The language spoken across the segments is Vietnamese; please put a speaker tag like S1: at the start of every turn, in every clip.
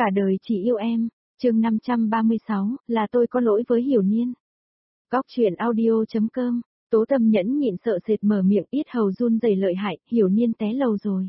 S1: Cả đời chỉ yêu em, chương 536, là tôi có lỗi với Hiểu Niên. Góc truyện audio.com, Tố Tâm nhẫn nhịn sợ sệt mở miệng, yết hầu run rẩy lợi hại, Hiểu Niên té lầu rồi.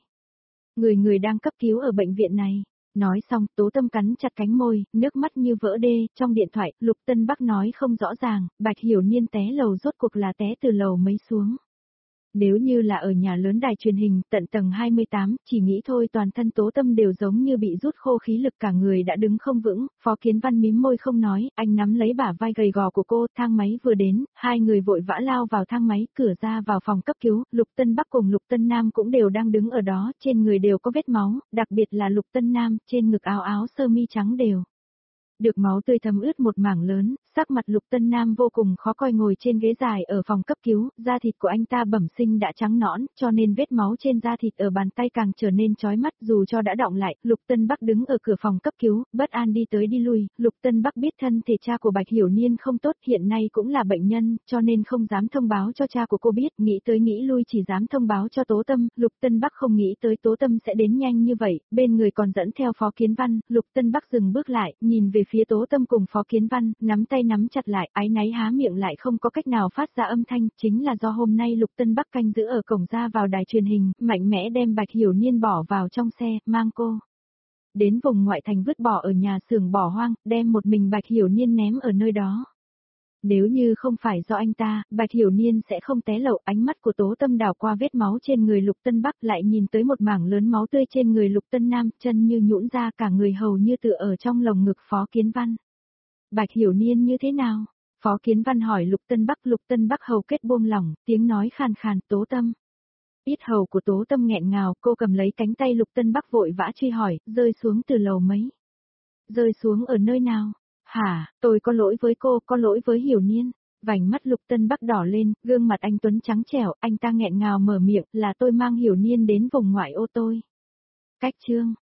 S1: Người đang cấp cứu ở bệnh viện này. Nói xong, Tố Tâm cắn chặt cánh môi, nước mắt như vỡ đê, trong điện thoại, Lục Tân Bắc nói không rõ ràng, Bạch Hiểu Niên té lầu rốt cuộc là té từ lầu mấy xuống. Nếu như là ở nhà lớn đài truyền hình, tận tầng 28, chỉ nghĩ thôi toàn thân Tố Tâm đều giống như bị rút khô khí lực, cả người đã đứng không vững. Phó Kiến Văn mím môi không nói, anh nắm lấy bả vai gầy gò của cô, thang máy vừa đến, hai người vội vã lao vào thang máy, cửa ra vào phòng cấp cứu, Lục Tân Bắc cùng Lục Tân Nam cũng đều đang đứng ở đó, trên người đều có vết máu, đặc biệt là Lục Tân Nam, trên ngực áo sơ mi trắng đều được máu tươi thấm ướt một mảng lớn, sắc mặt Lục Tân Nam vô cùng khó coi ngồi trên ghế dài ở phòng cấp cứu, da thịt của anh ta bẩm sinh đã trắng nõn, cho nên vết máu trên da thịt ở bàn tay càng trở nên chói mắt, dù cho đã đọng lại, Lục Tân Bắc đứng ở cửa phòng cấp cứu, bất an đi tới đi lui, Lục Tân Bắc biết thân thể cha của Bạch Hiểu Niên không tốt, hiện nay cũng là bệnh nhân, cho nên không dám thông báo cho cha của cô biết, nghĩ tới nghĩ lui chỉ dám thông báo cho Tố Tâm, Lục Tân Bắc không nghĩ tới Tố Tâm sẽ đến nhanh như vậy, bên người còn dẫn theo Phó Kiến Văn, Lục Tân Bắc dừng bước lại, nhìn về phía Tố Tâm cùng Phó Kiến Văn, nắm tay nắm chặt lại, áy náy há miệng lại không có cách nào phát ra âm thanh, chính là do hôm nay Lục Tân Bắc canh giữ ở cổng ra vào đài truyền hình, mạnh mẽ đem Bạch Hiểu Niên bỏ vào trong xe, mang cô đến vùng ngoại thành vứt bỏ ở nhà xưởng bỏ hoang, đem một mình Bạch Hiểu Niên ném ở nơi đó. Nếu như không phải do anh ta, Bạch Hiểu Niên sẽ không té lầu. Ánh mắt của Tố Tâm đảo qua vết máu trên người Lục Tân Bắc, lại nhìn tới một mảng lớn máu tươi trên người Lục Tân Nam, chân như nhũn ra, cả người hầu như tựa ở trong lồng ngực Phó Kiến Văn. Bạch Hiểu Niên như thế nào? Phó Kiến Văn hỏi Lục Tân Bắc hầu kết buông lỏng, tiếng nói khàn khàn, Tố Tâm. Yết hầu của Tố Tâm nghẹn ngào, cô cầm lấy cánh tay Lục Tân Bắc vội vã truy hỏi, rơi xuống từ lầu mấy? Rơi xuống ở nơi nào? Hả, tôi có lỗi với cô, có lỗi với Hiểu Niên. Vành mắt Lục Tân Bắc đỏ lên, gương mặt anh tuấn trắng trẻo, anh ta nghẹn ngào mở miệng, là tôi mang Hiểu Niên đến vùng ngoại ô tôi. Cách chương,